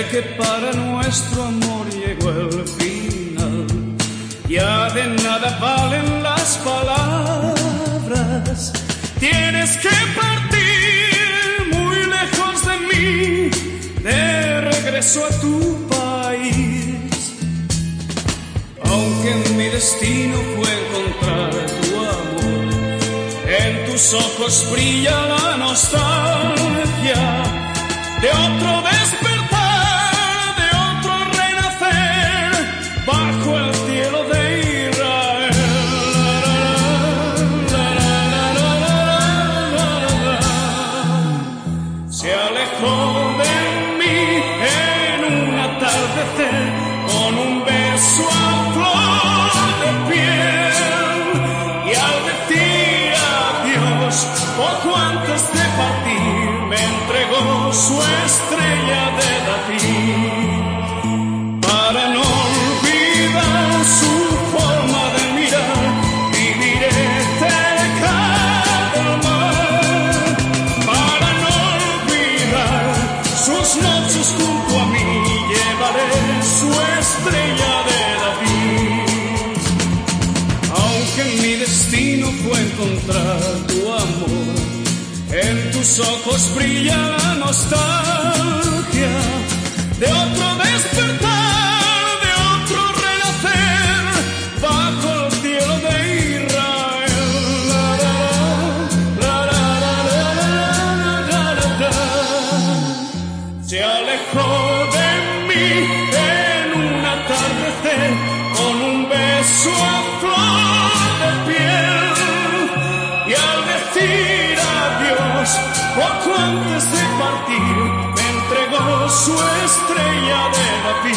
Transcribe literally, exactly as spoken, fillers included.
que para nuestro amor llegó el final. Ya de nada valen las palabras. Tienes que partir muy lejos de mí, de regreso a tu país. Aunque mi destino fue encontrar tu amor, en tus ojos brilla la nostalgia de otro despertar, de otro renacer bajo el cielo de Israel. Se alejó de mí en un atardecer con un beso a flor de piel, y al decir adiós poco antes de partir me entregó su estrella de David. Para no olvidar su forma de mirar, viviré cerca del mar. Para no olvidar sus noches junto a mí, llevaré su estrella de David. Aunque mi destino fue encontrar tu amor, en tus ojos brilla la nostalgia de otro despertar, de otro renacer bajo el cielo de Israel. Se alejó de mí en un atardecer con un beso a flor de piel, y al decir adiós poco antes de partir me entregó su estrella de David.